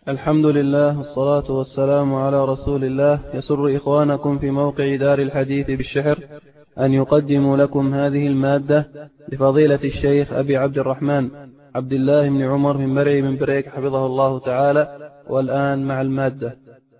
الحمد لله والصلاة والسلام على رسول الله. يسر إخوانكم في موقع دار الحديث بالشحر أن يقدموا لكم هذه المادة لفضيلة الشيخ أبي عبد الرحمن عبد الله بن عمر من مرعي بن بريك حفظه الله تعالى. والآن مع المادة.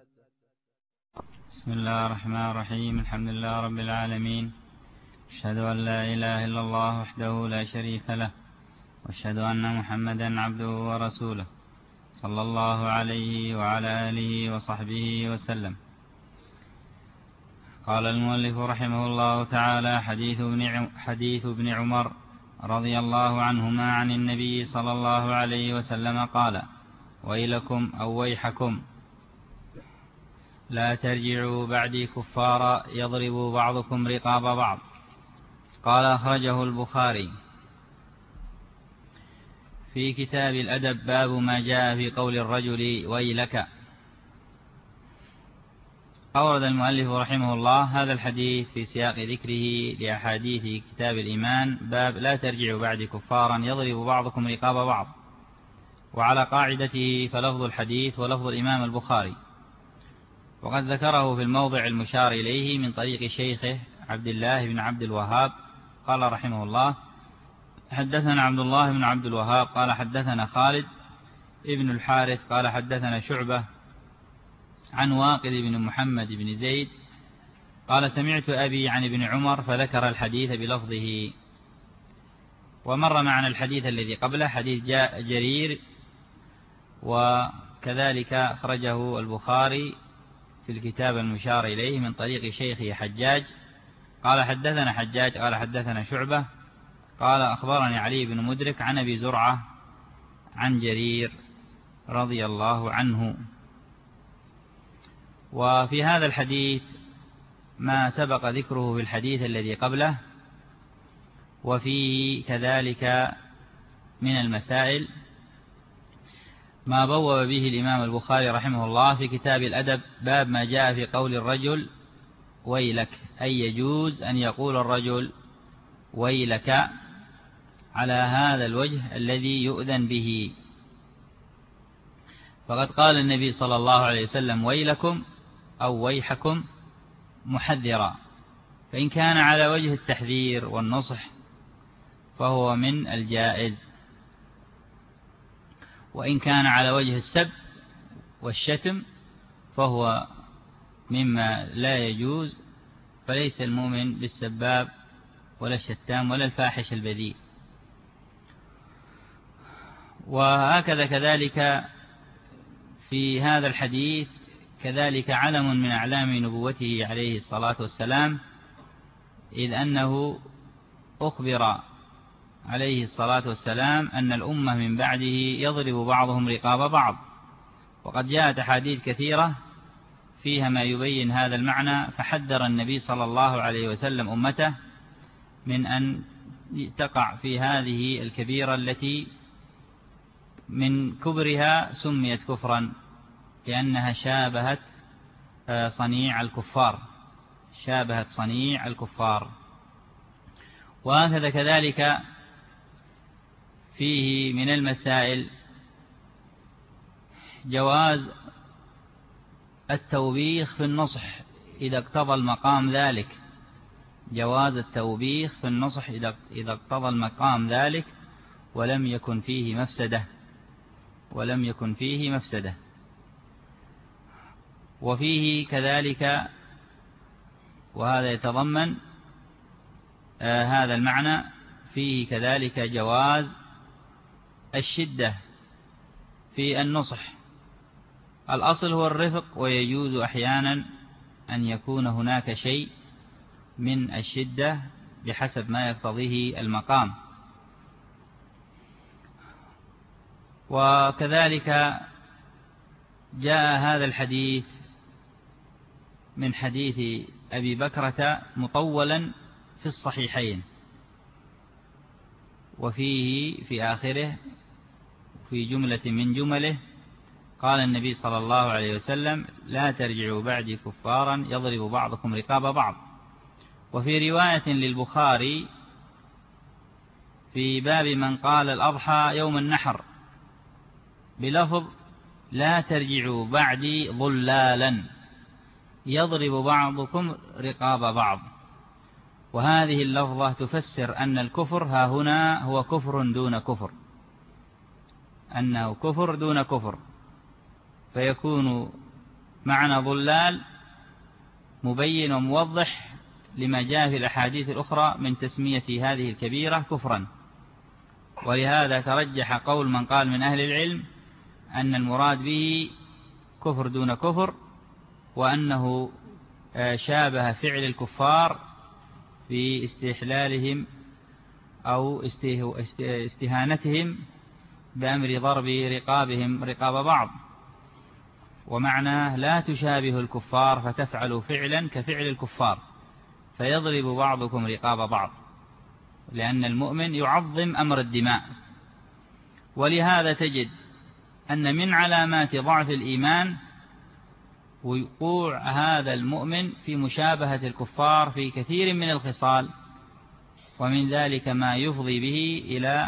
بسم الله الرحمن الرحيم. الحمد لله رب العالمين، أشهد أن لا إله إلا الله وحده لا شريك له، وأشهد أن محمدا عبده ورسوله، صلى الله عليه وعلى آله وصحبه وسلم. قال المؤلف رحمه الله تعالى: حديث ابن عمر رضي الله عنهما عن النبي صلى الله عليه وسلم قال: ويلكم أو ويحكم، لا ترجعوا بعدي كفارا يضرب بعضكم رقاب بعض. قال: أخرجه البخاري في كتاب الأدب، باب ما جاء في قول الرجل ويلك. أورد المؤلف رحمه الله هذا الحديث في سياق ذكره لأحاديث كتاب الإيمان، باب لا ترجعوا بعد كفارا يضرب بعضكم رقاب بعض. وعلى قاعدته فلفظ الحديث ولفظ الإمام البخاري، وقد ذكره في الموضع المشار إليه من طريق شيخه عبد الله بن عبد الوهاب. قال رحمه الله: حدثنا عبد الله بن عبد الوهاب قال حدثنا خالد ابن الحارث قال حدثنا شعبة عن واقد بن محمد بن زيد قال: سمعت أبي عن ابن عمر، فذكر الحديث بلفظه. ومر معنا الحديث الذي قبله، حديث جرير، وكذلك أخرجه البخاري في الكتاب المشار إليه من طريق شيخه حجاج قال حدثنا حجاج قال حدثنا شعبة قال: أخبرني علي بن مدرك عن أبي زرعة عن جرير رضي الله عنه. وفي هذا الحديث ما سبق ذكره في الحديث الذي قبله، وفيه كذلك من المسائل ما بوب به الإمام البخاري رحمه الله في كتاب الأدب، باب ما جاء في قول الرجل ويلك، أي يجوز أن يقول الرجل ويلك على هذا الوجه الذي يؤذن به. فقد قال النبي صلى الله عليه وسلم: ويلكم أو ويحكم، محذرا، فإن كان على وجه التحذير والنصح فهو من الجائز، وإن كان على وجه السب والشتم فهو مما لا يجوز، فليس المؤمن بالسباب ولا الشتام ولا الفاحش البذيء. وهكذا كذلك في هذا الحديث كذلك علم من أعلام نبوته عليه الصلاة والسلام، إذ أنه أخبر عليه الصلاة والسلام أن الأمة من بعده يضرب بعضهم رقاب بعض، وقد جاءت أحاديث كثيرة فيها ما يبين هذا المعنى، فحذر النبي صلى الله عليه وسلم أمته من أن تقع في هذه الكبيرة التي من كبرها سميت كفرا، لأنها شابهت صنيع الكفار. وهكذا كذلك فيه من المسائل جواز التوبيخ في النصح إذا اقتضى المقام ذلك، جواز التوبيخ في النصح إذا اقتضى المقام ذلك ولم يكن فيه مفسدة. وفيه كذلك، وهذا يتضمن هذا المعنى، فيه كذلك جواز الشدة في النصح. الأصل هو الرفق، ويجوز أحيانا أن يكون هناك شيء من الشدة بحسب ما يقتضيه المقام. وكذلك جاء هذا الحديث من حديث أبي بكرة مطولا في الصحيحين، وفيه في آخره في جملة من جمله قال النبي صلى الله عليه وسلم: لا ترجعوا بعدي كفارا يضرب بعضكم رقاب بعض. وفي رواية للبخاري في باب من قال الأضحى يوم النحر بلفظ لا ترجعوا بعدي ضلالا يضرب بعضكم رقاب بعض. وهذه اللفظة تفسر أن الكفر ها هنا هو كفر دون كفر، أنه كفر دون كفر، فيكون معنى ضلال مبين وموضح لما جاء في الأحاديث الأخرى من تسمية هذه الكبيرة كفرا. ولهذا ترجح قول من قال من أهل العلم أن المراد به كفر دون كفر، وأنه شابه فعل الكفار في استحلالهم أو استهانتهم بأمر ضرب رقابهم رقاب بعض. ومعناه لا تشابه الكفار فتفعلوا فعلا كفعل الكفار فيضرب بعضكم رقاب بعض، لأن المؤمن يعظم أمر الدماء. ولهذا تجد أن من علامات ضعف الإيمان وقوع هذا المؤمن في مشابهة الكفار في كثير من الخصال، ومن ذلك ما يفضي به إلى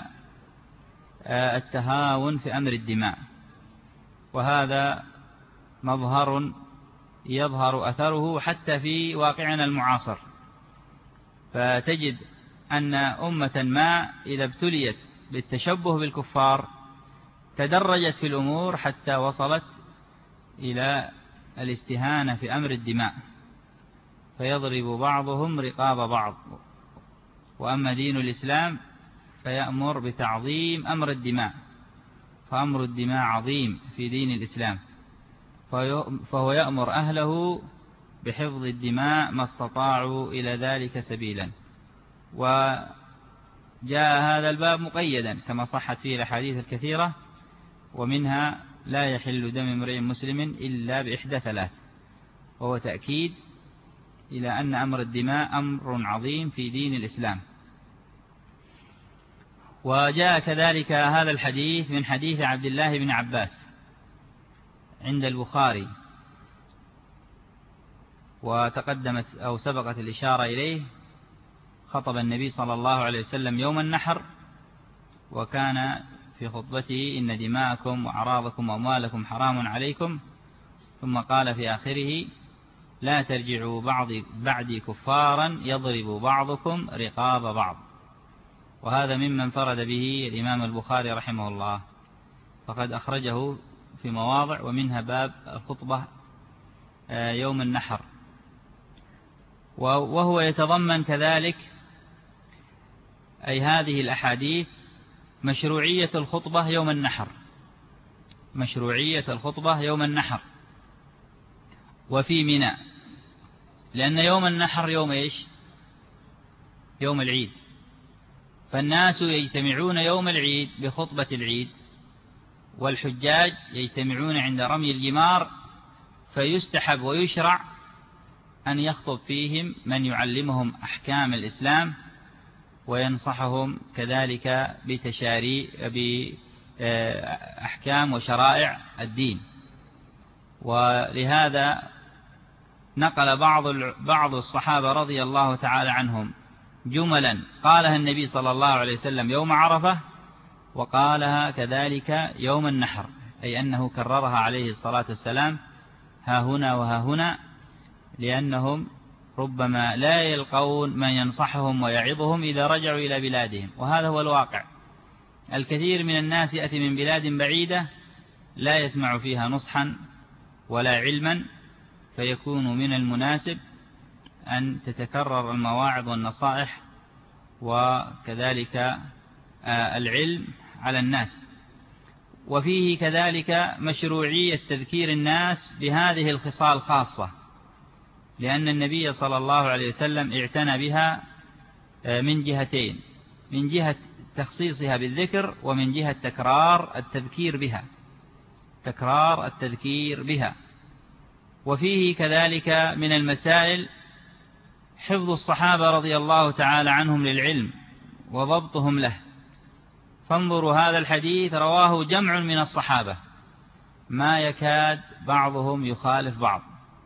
التهاون في أمر الدماء. وهذا مظهر يظهر أثره حتى في واقعنا المعاصر، فتجد أن أمة ما إذا ابتليت بالتشبه بالكفار تدرجت في الأمور حتى وصلت إلى الاستهانة في أمر الدماء، فيضرب بعضهم رقاب بعض. وأما دين الإسلام فيأمر بتعظيم أمر الدماء، فأمر الدماء عظيم في دين الإسلام، فهو يأمر أهله بحفظ الدماء ما استطاعوا إلى ذلك سبيلا. وجاء هذا الباب مقيدا كما صحت فيه الأحاديث الكثيرة، ومنها لا يحل دم امرئ مسلم إلا بإحدى ثلاث، وهو تأكيد إلى أن أمر الدماء أمر عظيم في دين الإسلام. وجاء كذلك هذا الحديث من حديث عبد الله بن عباس عند البخاري، وتقدمت أو سبقت الإشارة إليه. خطب النبي صلى الله عليه وسلم يوم النحر، وكان في خطبته إن دماءكم وأعراضكم وأموالكم حرام عليكم، ثم قال في آخره لا ترجعوا بعدي كفارا يضرب بعضكم رقاب بعض. وهذا ممن فرد به الإمام البخاري رحمه الله، فقد أخرجه في مواضع، ومنها باب الخطبة يوم النحر. وهو يتضمن كذلك أي هذه الأحاديث مشروعية الخطبة يوم النحر، مشروعية الخطبة يوم النحر وفي منى، لأن يوم النحر يوم إيش؟ يوم العيد، فالناس يجتمعون يوم العيد بخطبة العيد، والحجاج يجتمعون عند رمي الجمار، فيستحب ويشرع أن يخطب فيهم من يعلمهم أحكام الإسلام وينصحهم كذلك بأحكام وشرائع الدين. ولهذا نقل بعض الصحابة رضي الله تعالى عنهم جملا قالها النبي صلى الله عليه وسلم يوم عرفة، وقالها كذلك يوم النحر، أي أنه كررها عليه الصلاة والسلام ها هنا وها هنا، لأنهم ربما لا يلقون من ينصحهم ويعظهم إذا رجعوا إلى بلادهم. وهذا هو الواقع، الكثير من الناس يأتي من بلاد بعيدة لا يسمع فيها نصحا ولا علما، فيكون من المناسب أن تتكرر المواعظ والنصائح وكذلك العلم على الناس. وفيه كذلك مشروعية تذكير الناس بهذه الخصال خاصة، لأن النبي صلى الله عليه وسلم اعتنى بها من جهتين، من جهة تخصيصها بالذكر، ومن جهة تكرار التذكير بها. وفيه كذلك من المسائل حفظ الصحابة رضي الله تعالى عنهم للعلم وضبطهم له. فانظروا هذا الحديث رواه جمع من الصحابة ما يكاد بعضهم يخالف بعض.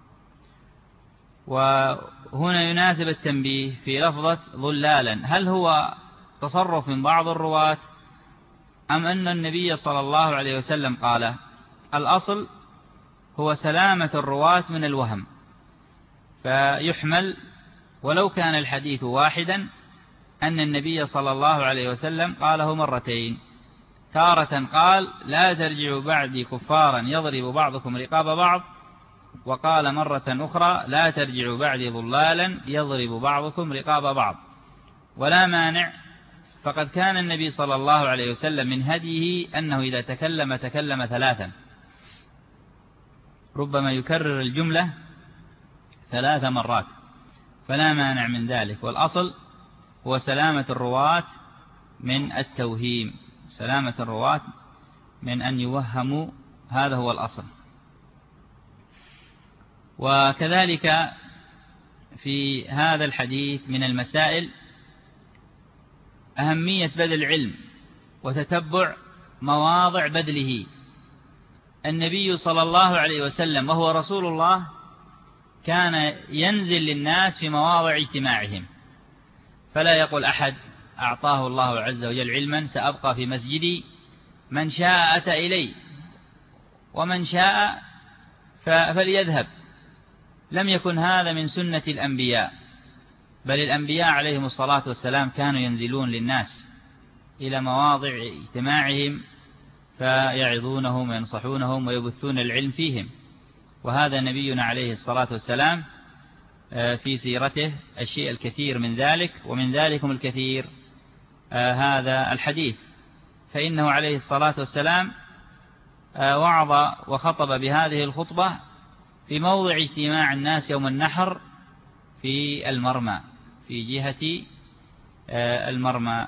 وهنا يناسب التنبيه في لفظة ضلالا، هل هو تصرف من بعض الرواة أم أن النبي صلى الله عليه وسلم قال؟ الأصل هو سلامة الرواة من الوهم، فيحمل ولو كان الحديث واحدا أن النبي صلى الله عليه وسلم قاله مرتين، تارة قال لا ترجعوا بعدي كفارا يضرب بعضكم رقاب بعض، وقال مرة أخرى لا ترجعوا بعدي ضلالا يضرب بعضكم رقاب بعض. ولا مانع، فقد كان النبي صلى الله عليه وسلم من هديه أنه إذا تكلم ثلاثا، ربما يكرر الجملة 3 مرات، فلا مانع من ذلك. والأصل هو سلامة الرواة من التوهيم، سلامة الرواة من أن يوهموا، هذا هو الأصل. وكذلك في هذا الحديث من المسائل أهمية بذل العلم وتتبع مواضع بذله. النبي صلى الله عليه وسلم وهو رسول الله كان ينزل للناس في مواضع اجتماعهم، فلا يقول أحد أعطاه الله عز وجل علما سأبقى في مسجدي، من شاء أتى إلي ومن شاء فليذهب. لم يكن هذا من سنة الأنبياء، بل الأنبياء عليهم الصلاة والسلام كانوا ينزلون للناس إلى مواضع اجتماعهم فيعظونهم وينصحونهم ويبثون العلم فيهم. وهذا نبينا عليه الصلاة والسلام في سيرته الشيء الكثير من ذلك، ومن ذلكم الكثير هذا الحديث، فإنه عليه الصلاة والسلام وعظ وخطب بهذه الخطبة في موضع اجتماع الناس يوم النحر في المرمى، في جهة المرمى،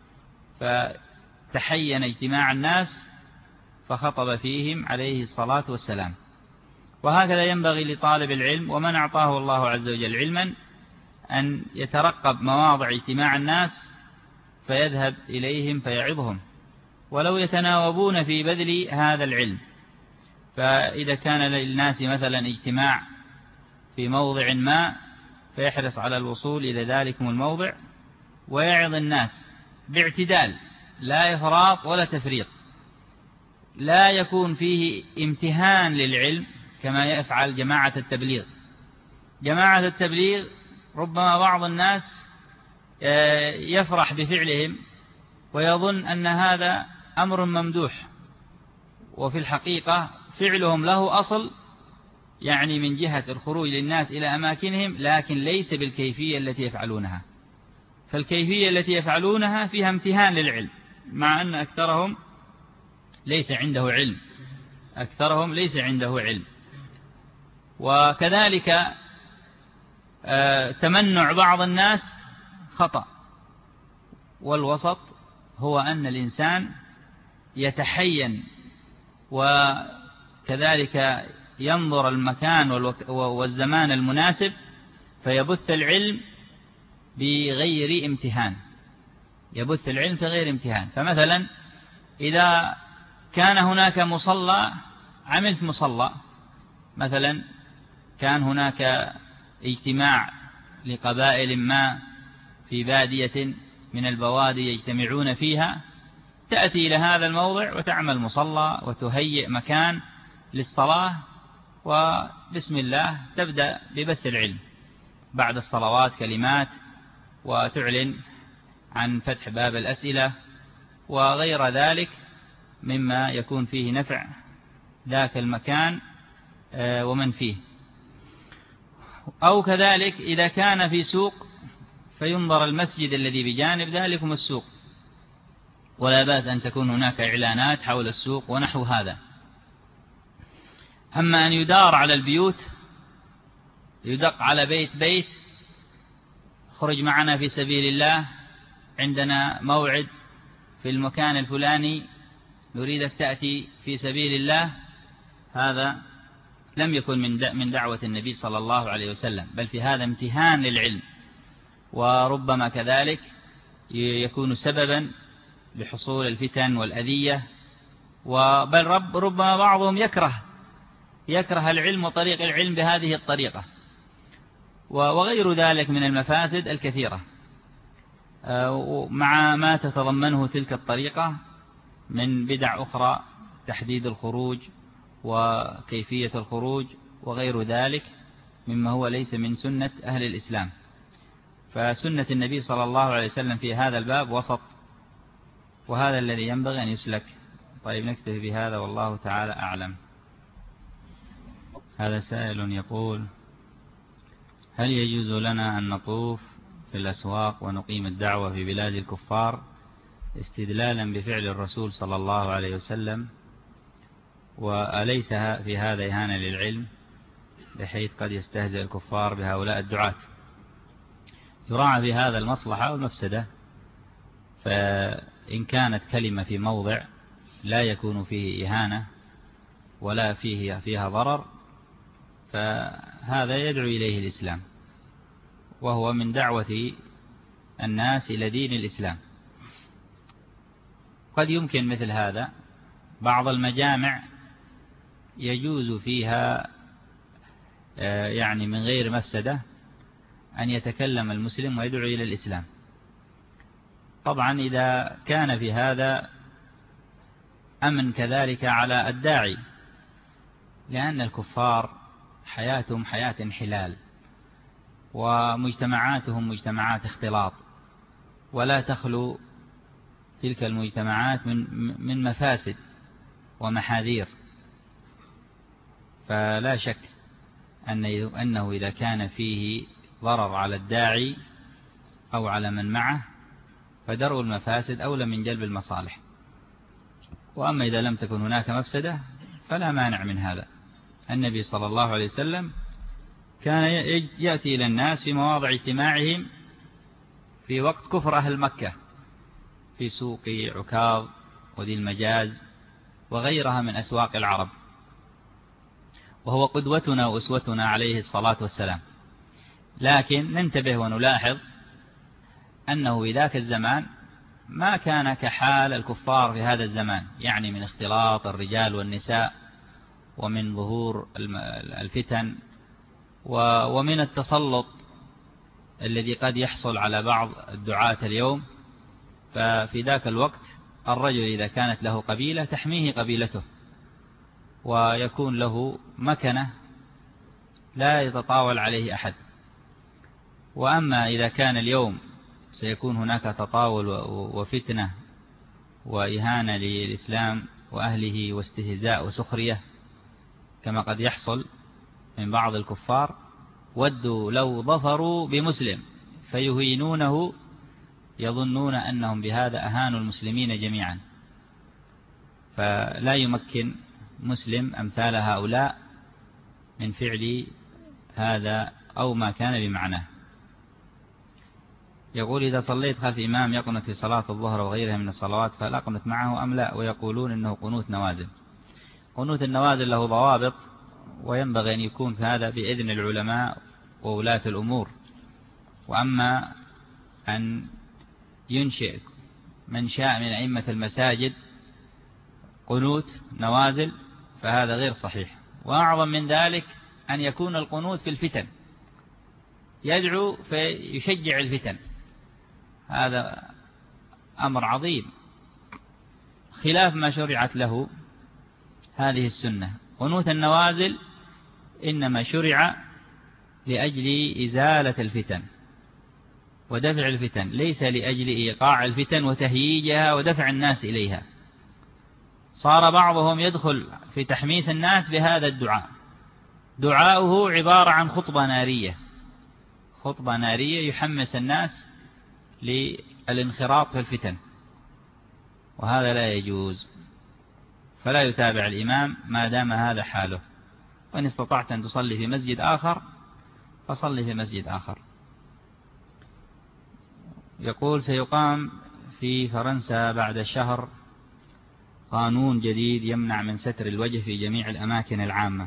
فتحين اجتماع الناس فخطب فيهم عليه الصلاة والسلام. وهكذا ينبغي لطالب العلم ومن أعطاه الله عز وجل علما أن يترقب مواضع اجتماع الناس فيذهب إليهم فيعظهم، ولو يتناوبون في بذل هذا العلم. فإذا كان للناس مثلا اجتماع في موضع ما فيحرص على الوصول إلى ذلكم الموضع ويعظ الناس باعتدال، لا إفراط ولا تفريط، لا يكون فيه امتهان للعلم كما يفعل جماعة التبليغ. جماعة التبليغ ربما بعض الناس يفرح بفعلهم ويظن أن هذا أمر ممدوح، وفي الحقيقة فعلهم له أصل، يعني من جهة الخروج للناس إلى أماكنهم، لكن ليس بالكيفية التي يفعلونها. فالكيفية التي يفعلونها فيها امتهان للعلم، مع أن أكثرهم ليس عنده علم، أكثرهم ليس عنده علم. وكذلك تمنع بعض الناس خطأ، والوسط هو أن الإنسان يتحين وكذلك ينظر المكان والزمان المناسب فيبث العلم بغير امتهان، يبث العلم في غير امتهان. فمثلا إذا كان هناك مصلى، عملت مصلى مثلا، كان هناك اجتماع لقبائل ما في بادية من البوادي يجتمعون فيها، تأتي إلى هذا الموضع وتعمل مصلى وتهيئ مكان للصلاة، وبسم الله تبدأ ببث العلم بعد الصلوات كلمات، وتعلن عن فتح باب الأسئلة وغير ذلك مما يكون فيه نفع ذاك المكان ومن فيه. أو كذلك إذا كان في سوق فينظر المسجد الذي بجانب ذلكم السوق، ولا بأس أن تكون هناك إعلانات حول السوق ونحو هذا. أما أن يدار على البيوت، يدق على بيت بيت، خرج معنا في سبيل الله، عندنا موعد في المكان الفلاني نريدك تأتي في سبيل الله، هذا لم يكن من دعوة النبي صلى الله عليه وسلم، بل في هذا امتهان للعلم، وربما كذلك يكون سببا لحصول الفتن والأذية، بل ربما بعضهم يكره العلم وطريق العلم بهذه الطريقة، وغير ذلك من المفاسد الكثيرة مع ما تتضمنه تلك الطريقة من بدع أخرى، تحديد الخروج وكيفية الخروج وغير ذلك مما هو ليس من سنة أهل الإسلام. فسنة النبي صلى الله عليه وسلم في هذا الباب وسط، وهذا الذي ينبغي أن يسلك. طيب نكتفي بهذا والله تعالى أعلم. هذا سائل يقول: هل يجوز لنا أن نطوف في الأسواق ونقيم الدعوة في بلاد الكفار استدلالا بفعل الرسول صلى الله عليه وسلم، وأليس في هذا إهانة للعلم بحيث قد يستهزئ الكفار بهؤلاء الدعاة؟ تراعى في هذا المصلحة والمفسدة، فإن كانت كلمة في موضع لا يكون فيه إهانة ولا فيها ضرر فهذا يدعو إليه الإسلام، وهو من دعوة الناس إلى دين الإسلام. قد يمكن مثل هذا بعض المجامع يجوز فيها يعني من غير مفسدة أن يتكلم المسلم ويدعو إلى الإسلام. طبعا إذا كان في هذا أمن كذلك على الداعي، لأن الكفار حياتهم حياة انحلال، ومجتمعاتهم مجتمعات اختلاط، ولا تخلو تلك المجتمعات من مفاسد ومحاذير. فلا شك أنه إذا كان فيه ضرر على الداعي أو على من معه فدرء المفاسد أولى من جلب المصالح. وأما إذا لم تكن هناك مفسدة فلا مانع من هذا. النبي صلى الله عليه وسلم كان يأتي إلى الناس في مواضع اجتماعهم في وقت كفر أهل مكة، في سوق عكاظ وذي المجاز وغيرها من أسواق العرب، وهو قدوتنا وأسوتنا عليه الصلاة والسلام. لكن ننتبه ونلاحظ أنه في ذاك الزمان ما كان كحال الكفار في هذا الزمان، يعني من اختلاط الرجال والنساء، ومن ظهور الفتن، ومن التسلط الذي قد يحصل على بعض الدعاة اليوم. ففي ذاك الوقت الرجل إذا كانت له قبيلة تحميه قبيلته، ويكون له مكنة لا يتطاول عليه أحد. وأما إذا كان اليوم سيكون هناك تطاول وفتنة وإهانة للإسلام وأهله واستهزاء وسخرية كما قد يحصل من بعض الكفار، ودوا لو ظفروا بمسلم فيهينونه يظنون أنهم بهذا أهانوا المسلمين جميعا. فلا يمكن مسلم أمثال هؤلاء من فعل هذا أو ما كان بمعناه. يقول: إذا صليت خلف إمام يقنت في صلاة الظهر وغيرها من الصلوات فهل أقنت معه أم لا؟ ويقولون إنه قنوت نوازل. قنوت النوازل له ضوابط، وينبغي أن يكون في هذا بإذن العلماء وولاة الأمور. وأما أن ينشئ من شاء من أئمة المساجد قنوت نوازل فهذا غير صحيح. وأعظم من ذلك أن يكون القنوت في الفتن، يدعو فيشجع الفتن، هذا أمر عظيم خلاف ما شرعت له هذه السنة. قنوت النوازل إنما شرع لأجل إزالة الفتن ودفع الفتن، ليس لأجل إيقاع الفتن وتهييجها ودفع الناس إليها. صار بعضهم يدخل في تحميس الناس بهذا الدعاء، دعاؤه عبارة عن خطبة نارية، خطبة نارية يحمس الناس للانخراط في الفتن، وهذا لا يجوز. فلا يتابع الإمام ما دام هذا حاله. وإن استطعت أن تصلي في مسجد آخر فصلي في مسجد آخر. يقول: سيقام في فرنسا بعد شهر قانون جديد يمنع من ستر الوجه في جميع الأماكن العامة،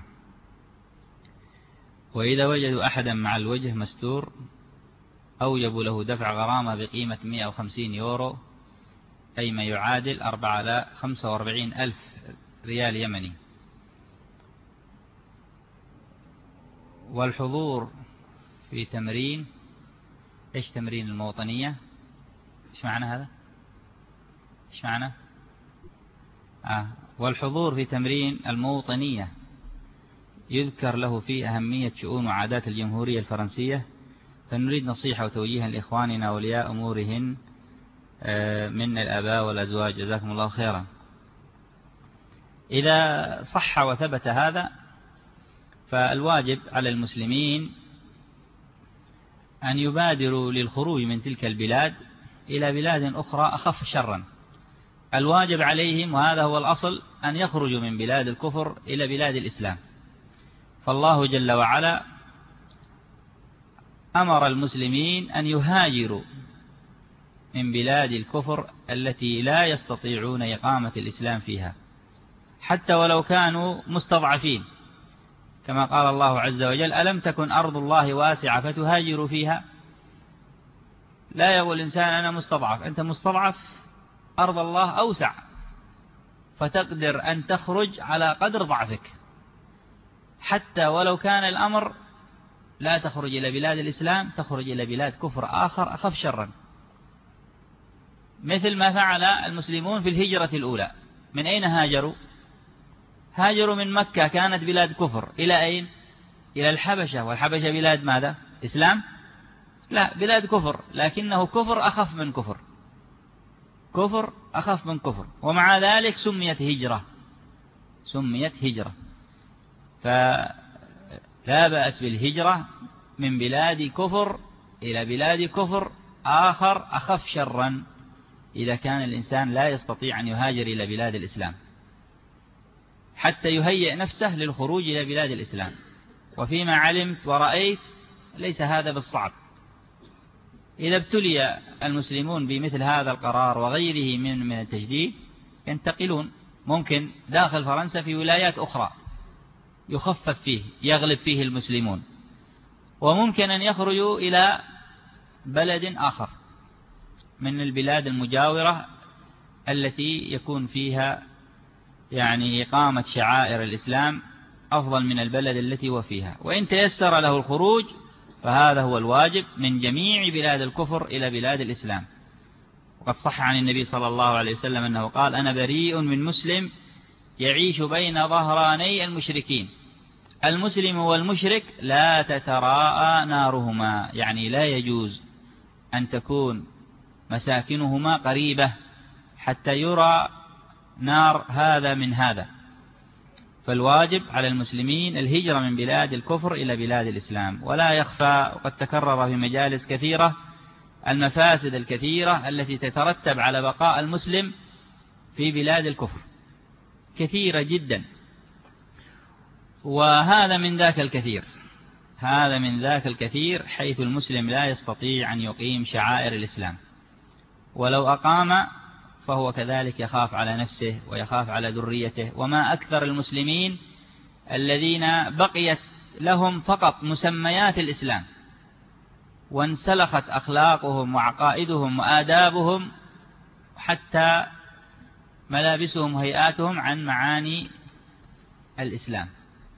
وإذا وجدوا أحدا مع الوجه مستور أوجبوا له دفع غرامة بقيمة 150 يورو، أي ما يعادل 45,000 ريال يمني، والحضور في تمرين. إيش تمرين الموطنية؟ إيش معنى هذا؟ إيش معنى؟ والحضور في تمرين الموطنية يذكر له فيه أهمية شؤون وعادات الجمهورية الفرنسية، فنريد نصيحة وتوجيها لإخواننا أولياء أمورهن من الآباء والأزواج، جزاكم الله خيرا. إذا صح وثبت هذا، فالواجب على المسلمين أن يبادروا للخروج من تلك البلاد إلى بلاد أخرى أخف شرا. الواجب عليهم، وهذا هو الأصل، أن يخرجوا من بلاد الكفر إلى بلاد الإسلام. فالله جل وعلا أمر المسلمين أن يهاجروا من بلاد الكفر التي لا يستطيعون إقامة الإسلام فيها، حتى ولو كانوا مستضعفين، كما قال الله عز وجل: ألم تكن أرض الله واسعة فتهاجروا فيها. لا يقول الإنسان أنا مستضعف، أنت مستضعف، أرض الله أوسع، فتقدر أن تخرج على قدر ضعفك، حتى ولو كان الأمر لا تخرج إلى بلاد الإسلام، تخرج إلى بلاد كفر آخر أخف شرا، مثل ما فعل المسلمون في الهجرة الأولى. من أين هاجروا؟ هاجروا من مكة، كانت بلاد كفر، إلى أين؟ إلى الحبشة. والحبشة بلاد ماذا؟ إسلام؟ لا، بلاد كفر، لكنه كفر أخف من كفر، كفر أخف من كفر، ومع ذلك سميت هجرة، سميت هجرة. فلا بأس بالهجرة من بلاد كفر إلى بلاد كفر آخر أخف شرا، إذا كان الإنسان لا يستطيع أن يهاجر إلى بلاد الإسلام، حتى يهيئ نفسه للخروج إلى بلاد الإسلام. وفيما علمت ورأيت ليس هذا بالصعب. إذا ابتلي المسلمون بمثل هذا القرار وغيره من التجديد، ينتقلون، ممكن داخل فرنسا في ولايات أخرى يخفف فيه، يغلب فيه المسلمون، وممكن أن يخرجوا إلى بلد آخر من البلاد المجاورة التي يكون فيها يعني إقامة شعائر الإسلام أفضل من البلد التي هو فيها. وإن تيسر له الخروج فهذا هو الواجب من جميع بلاد الكفر إلى بلاد الإسلام. وقد صح عن النبي صلى الله عليه وسلم أنه قال: أنا بريء من مسلم يعيش بين ظهراني المشركين. المسلم والمشرك لا تتراءى نارهما، يعني لا يجوز أن تكون مساكنهما قريبة حتى يرى نار هذا من هذا. فالواجب على المسلمين الهجرة من بلاد الكفر إلى بلاد الإسلام. ولا يخفى، وقد تكرر في مجالس كثيرة، المفاسد الكثيرة التي تترتب على بقاء المسلم في بلاد الكفر، كثيرة جدا. وهذا من ذاك الكثير، هذا من ذاك الكثير، حيث المسلم لا يستطيع أن يقيم شعائر الإسلام، ولو أقام فهو كذلك يخاف على نفسه ويخاف على ذريته. وما أكثر المسلمين الذين بقيت لهم فقط مسميات الإسلام، وانسلخت أخلاقهم وعقائدهم وآدابهم حتى ملابسهم وهيئاتهم عن معاني الإسلام،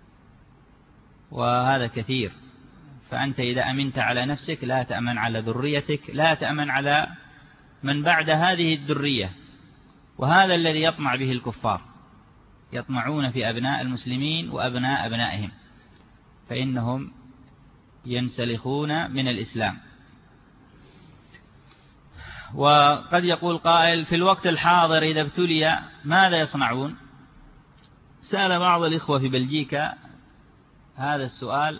وهذا كثير. فأنت إذا أمنت على نفسك لا تأمن على ذريتك، لا تأمن على من بعد هذه الذرية. وهذا الذي يطمع به الكفار، يطمعون في أبناء المسلمين وأبناء أبنائهم، فإنهم ينسلخون من الإسلام. وقد يقول قائل: في الوقت الحاضر إذا ابتلي ماذا يصنعون؟ سأل بعض الإخوة في بلجيكا هذا السؤال،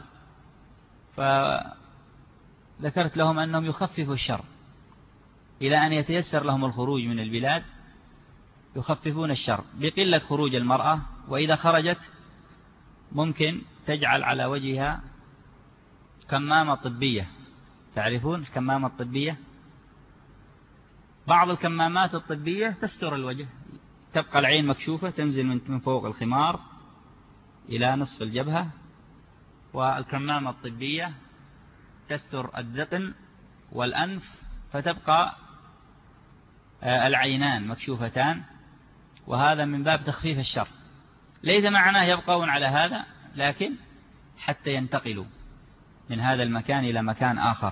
فذكرت لهم أنهم يخففوا الشر إلى أن يتيسر لهم الخروج من البلاد، يخففون الشر بقلة خروج المرأة، وإذا خرجت ممكن تجعل على وجهها كمامة طبية. تعرفون الكمامة الطبية؟ بعض الكمامات الطبية تستر الوجه، تبقى العين مكشوفة، تنزل من فوق الخمار إلى نصف الجبهة. والكمامة الطبية تستر الذقن والأنف، فتبقى العينان مكشوفتان، وهذا من باب تخفيف الشر. ليس معناه يبقون على هذا، لكن حتى ينتقلوا من هذا المكان إلى مكان آخر.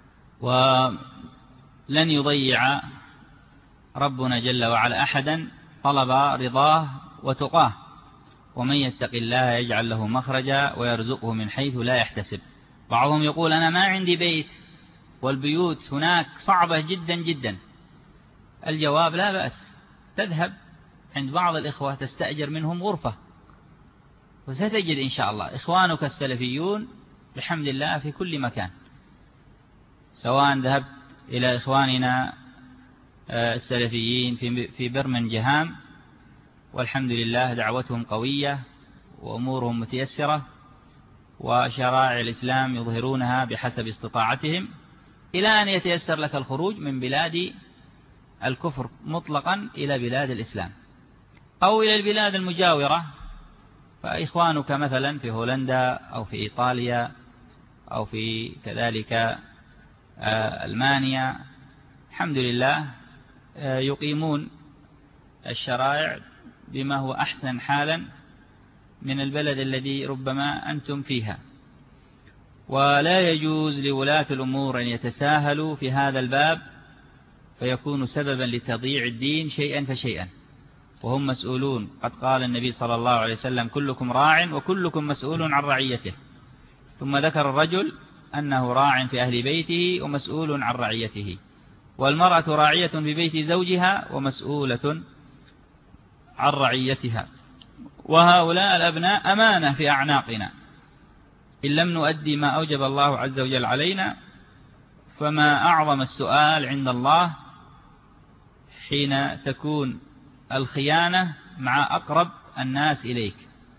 ولن يضيع ربنا جل وعلا أحدا طلب رضاه وتقاه، ومن يتق الله يجعل له مخرجا ويرزقه من حيث لا يحتسب. بعضهم يقول أنا ما عندي بيت والبيوت هناك صعبة جدا جدا. الجواب لا بأس، تذهب عند بعض الإخوة تستأجر منهم غرفة، وستجد إن شاء الله إخوانك السلفيون بحمد الله في كل مكان. سواء ذهبت إلى إخواننا السلفيين في برمنجهام، والحمد لله دعوتهم قوية وأمورهم متيسرة، وشرائع الإسلام يظهرونها بحسب استطاعتهم، إلى أن يتيسر لك الخروج من بلاد الكفر مطلقا إلى بلاد الإسلام أو إلى البلاد المجاورة. فإخوانك مثلا في هولندا أو في إيطاليا أو في كذلك ألمانيا الحمد لله يقيمون الشرائع بما هو أحسن حالا من البلد الذي ربما أنتم فيها. ولا يجوز لولاة الأمور أن يتساهلوا في هذا الباب فيكون سببا لتضييع الدين شيئا فشيئا، وهم مسؤولون. قد قال النبي صلى الله عليه وسلم كلكم راع وكلكم مسؤول عن رعيته. ثم ذكر الرجل أنه راع في أهل بيته ومسؤول عن رعيته، والمرأة راعية في بيت زوجها ومسؤولة عن رعيتها. وهؤلاء الأبناء أمانة في أعناقنا، إن لم نؤدي ما أوجب الله عز وجل علينا فما أعظم السؤال عند الله حين تكون الخيانة مع أقرب الناس إليك.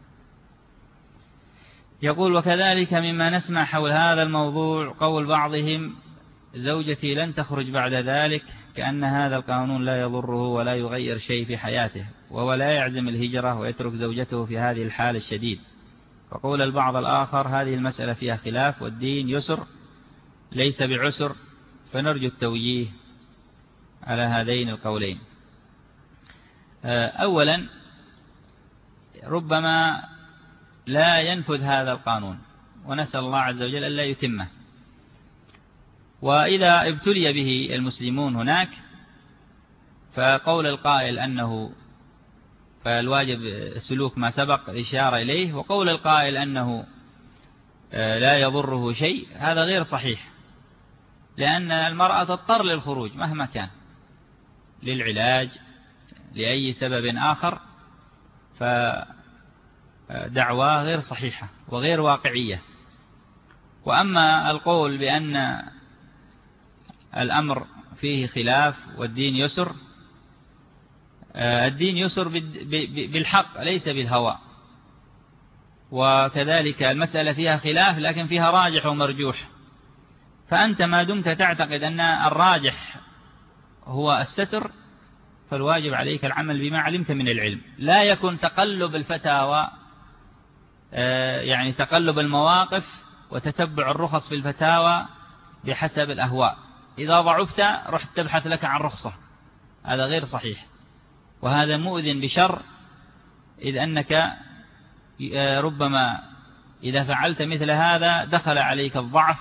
يقول وكذلك مما نسمع حول هذا الموضوع قول بعضهم زوجتي لن تخرج بعد ذلك، كأن هذا القانون لا يضره ولا يغير شيء في حياته، وهو لا يعزم الهجرة ويترك زوجته في هذه الحال الشديد. وقول البعض الآخر هذه المسألة فيها خلاف والدين يسر ليس بعسر، فنرجو التوجيه على هذين القولين. أولا ربما لا ينفذ هذا القانون، ونسأل الله عز وجل ألا يتمه. وإذا ابتلي به المسلمون هناك فقول القائل أنه فالواجب سلوك ما سبق الإشارة إليه، وقول القائل أنه لا يضره شيء هذا غير صحيح، لأن المرأة تضطر للخروج مهما كان للعلاج لأي سبب آخر، فدعوة غير صحيحة وغير واقعية. وأما القول بأن الأمر فيه خلاف والدين يسر، الدين يسر بالحق ليس بالهوى، وكذلك المسألة فيها خلاف لكن فيها راجح ومرجوح. فأنت ما دمت تعتقد أن الراجح هو الستر فالواجب عليك العمل بما علمت من العلم. لا يكن تقلب الفتاوى يعني تقلب المواقف وتتبع الرخص في الفتاوى بحسب الأهواء. إذا ضعفت رحت تبحث لك عن رخصة، هذا غير صحيح، وهذا مؤذن بشر، إذ أنك ربما إذا فعلت مثل هذا دخل عليك الضعف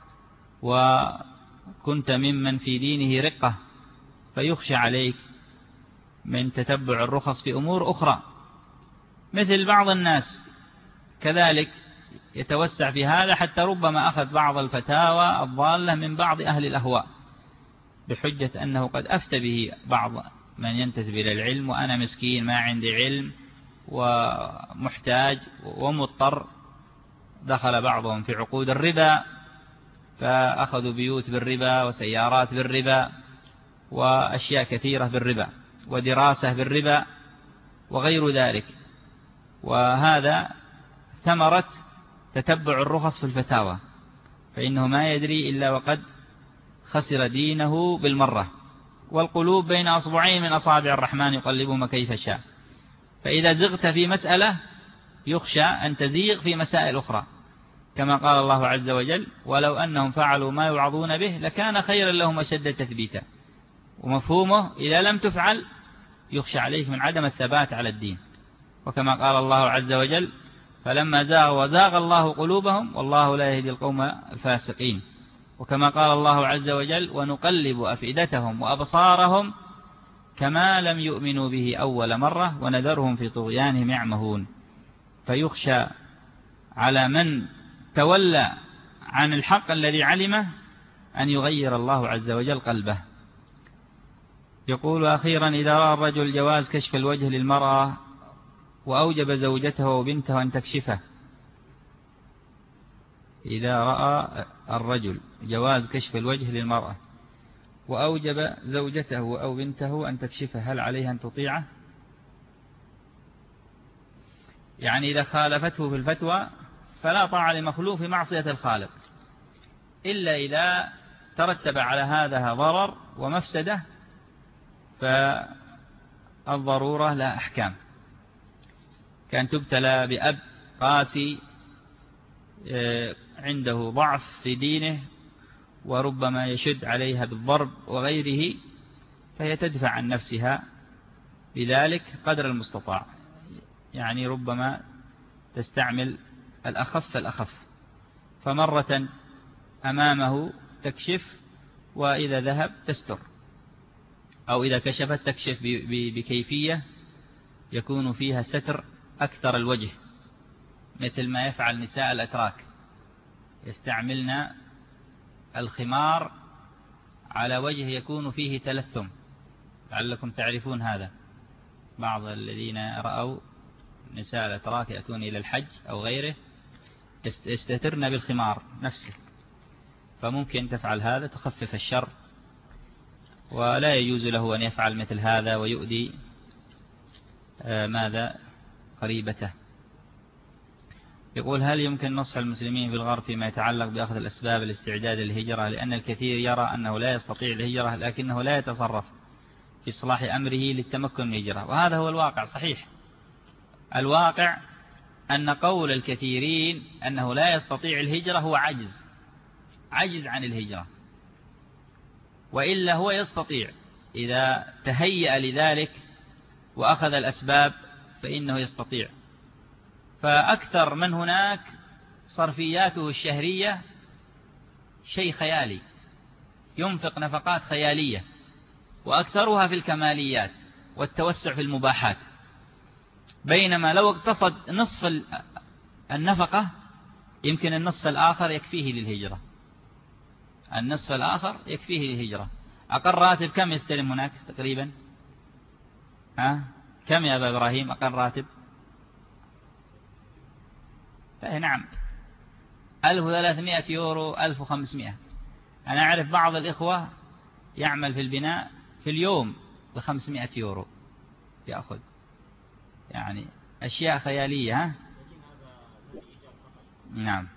وكنت ممن في دينه رقة، فيخشى عليك من تتبع الرخص في أمور أخرى. مثل بعض الناس كذلك يتوسع في هذا حتى ربما أخذ بعض الفتاوى الضالة من بعض أهل الأهواء بحجة أنه قد أفتى به بعض من ينتسب إلى العلم، وأنا مسكين ما عندي علم ومحتاج ومضطر. دخل بعضهم في عقود الربا فأخذوا بيوت بالربا وسيارات بالربا وأشياء كثيرة بالربا ودراسة بالربا وغير ذلك، وهذا ثمرة تتبع الرخص في الفتاوى، فإنه ما يدري إلا وقد خسر دينه بالمرة. والقلوب بين أصبعين من أصابع الرحمن يقلبهما كيف شاء، فإذا زغت في مسألة يخشى أن تزيغ في مسائل أخرى، كما قال الله عز وجل ولو أنهم فعلوا ما يوعظون به لكان خيرا لهم أشد تثبيتا. ومفهومه إذا لم تفعل يخشى عليك من عدم الثبات على الدين، وكما قال الله عز وجل فلما زاغوا وزاغ الله قلوبهم والله لا يهدي القوم الفاسقين. وكما قال الله عز وجل ونقلب أفئدتهم وأبصارهم كما لم يؤمنوا به أول مرة ونذرهم في طغيانهم يعمهون. فيخشى على من تولى عن الحق الذي علمه أن يغير الله عز وجل قلبه. يقول أخيرا: إذا رأى الرجل جواز كشف الوجه للمرأة وأوجب زوجته وبنته أن تكشفه، إذا رأى الرجل جواز كشف الوجه للمرأة وأوجب زوجته أو بنته أن تكشفه، هل عليها أن تطيعه؟ يعني إذا خالفته في الفتوى فلا طاعة لمخلوق في معصية الخالق، إلا إذا ترتب على هذا ضرر ومفسدة فالضرورة لا أحكام. كان تبتلى بأب قاسي عنده ضعف في دينه وربما يشد عليها بالضرب وغيره، فهي تدفع عن نفسها بذلك قدر المستطاع، يعني ربما تستعمل الأخف، فمرة أمامه تكشف وإذا ذهب تستر، أو إذا كشفت تكشف بكيفية يكون فيها ستر أكثر الوجه، مثل ما يفعل نساء الأتراك، يستعملن الخمار على وجه يكون فيه تلثم، لعلكم تعرفون هذا. بعض الذين رأوا نساء الأتراك يأتون إلى الحج أو غيره يستترن بالخمار نفسه، فممكن تفعل هذا تخفف الشر، ولا يجوز له أن يفعل مثل هذا ويؤذي ماذا قريبته. يقول: هل يمكن نصح المسلمين في الغرب فيما يتعلق بأخذ الأسباب الاستعداد للهجرة، لأن الكثير يرى أنه لا يستطيع الهجرة لكنه لا يتصرف في إصلاح أمره للتمكن من الهجرة، وهذا هو الواقع صحيح. الواقع أن قول الكثيرين أنه لا يستطيع الهجرة هو عجز عن الهجرة، وإلا هو يستطيع إذا تهيأ لذلك وأخذ الأسباب فإنه يستطيع. فأكثر من هناك صرفياته الشهرية شيء خيالي، ينفق نفقات خيالية، وأكثرها في الكماليات والتوسع في المباحات، بينما لو اقتصد نصف النفقة يمكن النصف الآخر يكفيه للهجرة، النصف الآخر يكفيه للهجرة. أقل راتب كم يستلم هناك تقريبا؟ كم يا أبا إبراهيم أقل راتب؟ نعم 1300 يورو 1500. أنا أعرف بعض الإخوة يعمل في البناء في اليوم ب500 يورو يأخذ، يعني أشياء خيالية. نعم.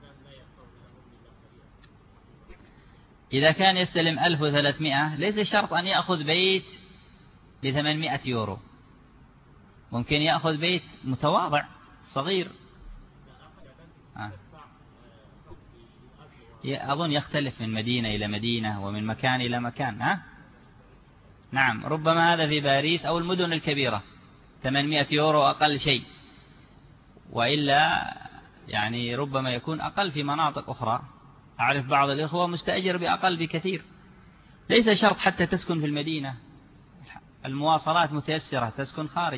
إذا كان يستلم 1300 ليس شرط أن يأخذ بيت ب800 يورو، ممكن يأخذ بيت متواضع صغير. أظن يختلف من مدينة إلى مدينة ومن مكان إلى مكان. نعم، ربما هذا في باريس أو المدن الكبيرة 800 يورو أقل شيء، وإلا يعني ربما يكون أقل في مناطق أخرى. أعرف بعض الإخوة مستأجر بأقل بكثير، ليس شرط حتى تسكن في المدينة، المواصلات متيسرة تسكن خارج.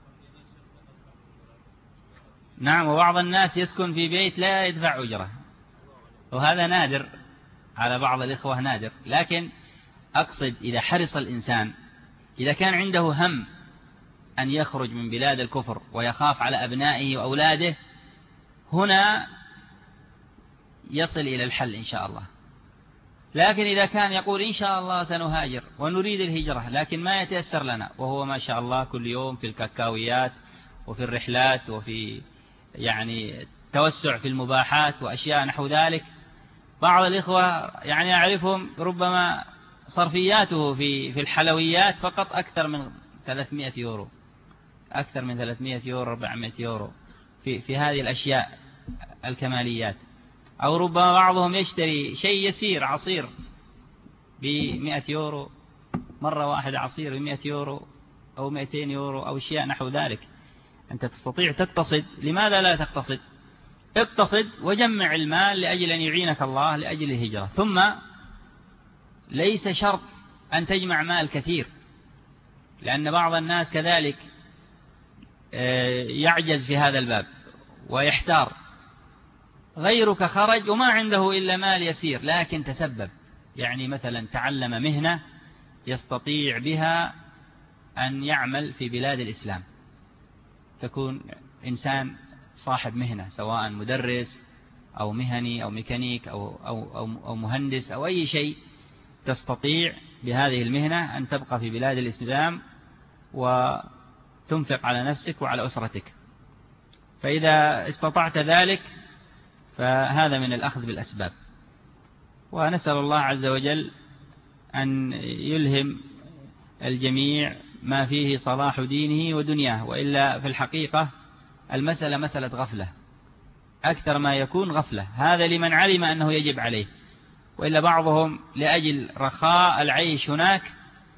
نعم، وبعض الناس يسكن في بيت لا يدفع أجرة، وهذا نادر على بعض الإخوة، نادر. لكن أقصد إذا حرص الإنسان، إذا كان عنده هم أن يخرج من بلاد الكفر ويخاف على أبنائه وأولاده، هنا يصل إلى الحل إن شاء الله. لكن إذا كان يقول إن شاء الله سنهاجر ونريد الهجرة لكن ما يتيسر لنا، وهو ما شاء الله كل يوم في الكاكاويات وفي الرحلات وفي يعني توسع في المباحات وأشياء نحو ذلك، بعض الإخوة يعني أعرفهم ربما صرفياته في الحلويات فقط أكثر من 300 يورو، أكثر من 300 يورو 400 يورو في هذه الأشياء الكماليات. أو ربما بعضهم يشتري شيء يسير، عصير ب100 يورو، مرة واحدة عصير ب100 يورو أو 200 يورو أو أشياء نحو ذلك. أنت تستطيع تقتصد، لماذا لا تقتصد؟ اقتصد وجمع المال لأجل أن يعينك الله لأجل الهجرة. ثم ليس شرط أن تجمع مال كثير، لأن بعض الناس كذلك يعجز في هذا الباب ويحتار. غيرك خرج وما عنده إلا مال يسير لكن تسبب، يعني مثلا تعلم مهنة يستطيع بها أن يعمل في بلاد الإسلام، تكون إنسان صاحب مهنة سواء مدرس أو مهني أو ميكانيك أو مهندس أو أي شيء، تستطيع بهذه المهنة أن تبقى في بلاد الإسلام وتنفق على نفسك وعلى أسرتك. فإذا استطعت ذلك فهذا من الأخذ بالأسباب. ونسأل الله عز وجل أن يلهم الجميع ما فيه صلاح دينه ودنياه، وإلا في الحقيقة المسألة مسألة غفلة، أكثر ما يكون غفلة. هذا لمن علم أنه يجب عليه، وإلا بعضهم لأجل رخاء العيش هناك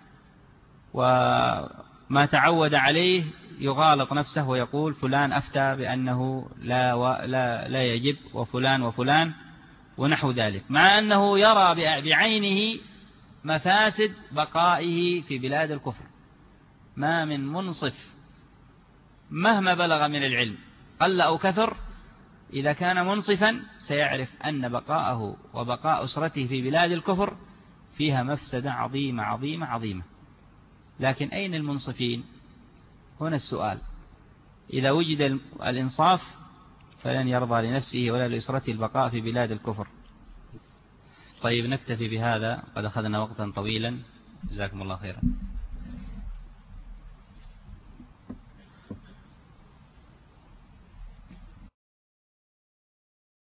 وما تعود عليه يغالط نفسه ويقول فلان أفتى بأنه لا يجب وفلان وفلان ونحو ذلك، مع أنه يرى بعينه مفاسد بقائه في بلاد الكفر. ما من منصف مهما بلغ من العلم قل أو كثر، إذا كان منصفا سيعرف أن بقاءه وبقاء أسرته في بلاد الكفر فيها مفسدة عظيمة عظيمة عظيمة. لكن أين المنصفين؟ هنا السؤال. إذا وجد الإنصاف فلن يرضى لنفسه ولا لأسرته البقاء في بلاد الكفر. طيب نكتفي بهذا، قد أخذنا وقتا طويلا، جزاكم الله خيرا.